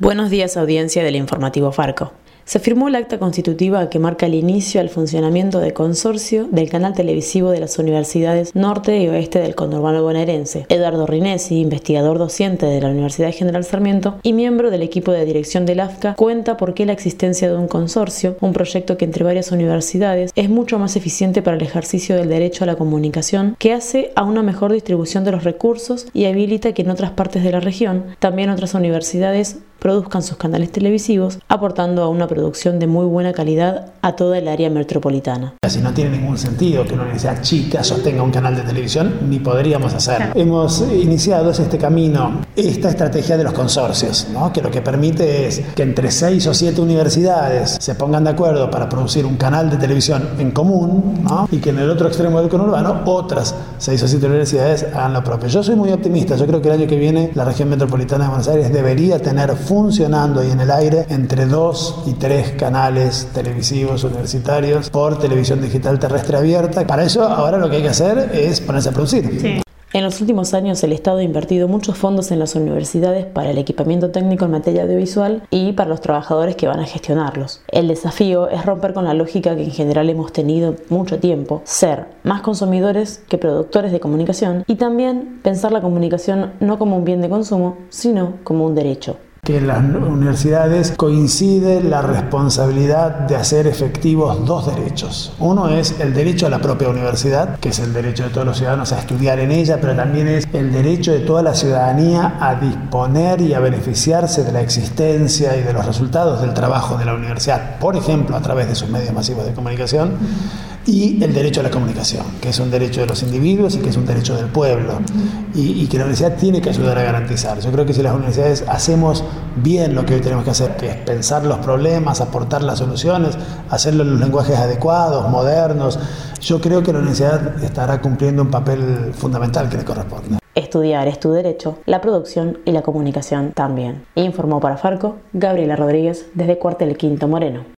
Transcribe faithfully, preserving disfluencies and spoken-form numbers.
Buenos días, audiencia del informativo Farco. Se firmó el acta constitutiva que marca el inicio al funcionamiento de consorcio del canal televisivo de las universidades norte y oeste del conurbano bonaerense. Eduardo Rinesi, investigador docente de la Universidad General Sarmiento y miembro del equipo de dirección del A F C A, cuenta por qué la existencia de un consorcio, un proyecto que entre varias universidades es mucho más eficiente para el ejercicio del derecho a la comunicación, que hace a una mejor distribución de los recursos y habilita que en otras partes de la región también otras universidades produzcan sus canales televisivos, aportando a una producción de muy buena calidad a toda el área metropolitana. Así no tiene ningún sentido que una universidad chica sostenga un canal de televisión, ni podríamos hacerlo. Hemos iniciado este camino, esta estrategia de los consorcios, ¿no? Que lo que permite es que entre seis o siete universidades se pongan de acuerdo para producir un canal de televisión en común, ¿no? Y que en el otro extremo del conurbano otras seis o siete universidades hagan lo propio. Yo soy muy optimista, yo creo que el año que viene la región metropolitana de Buenos Aires debería tener funcionando ahí en el aire entre dos y tres canales televisivos universitarios por televisión digital terrestre abierta. Para eso ahora lo que hay que hacer es ponerse a producir. Sí. En los últimos años el Estado ha invertido muchos fondos en las universidades para el equipamiento técnico en materia audiovisual y para los trabajadores que van a gestionarlos. El desafío es romper con la lógica que en general hemos tenido mucho tiempo, ser más consumidores que productores de comunicación y también pensar la comunicación no como un bien de consumo, sino como un derecho. Que en las universidades coincide la responsabilidad de hacer efectivos dos derechos. Uno es el derecho a la propia universidad, que es el derecho de todos los ciudadanos a estudiar en ella, pero también es el derecho de toda la ciudadanía a disponer y a beneficiarse de la existencia y de los resultados del trabajo de la universidad, por ejemplo, a través de sus medios masivos de comunicación. Y el derecho a la comunicación, que es un derecho de los individuos y que es un derecho del pueblo, y, y que la universidad tiene que ayudar a garantizar. Yo creo que si las universidades hacemos bien lo que hoy tenemos que hacer, que es pensar los problemas, aportar las soluciones, hacerlo en los lenguajes adecuados, modernos, yo creo que la universidad estará cumpliendo un papel fundamental que le corresponde. Estudiar es tu derecho, la producción y la comunicación también. Informó para Farco Gabriela Rodríguez desde Cuartel Quinto Moreno.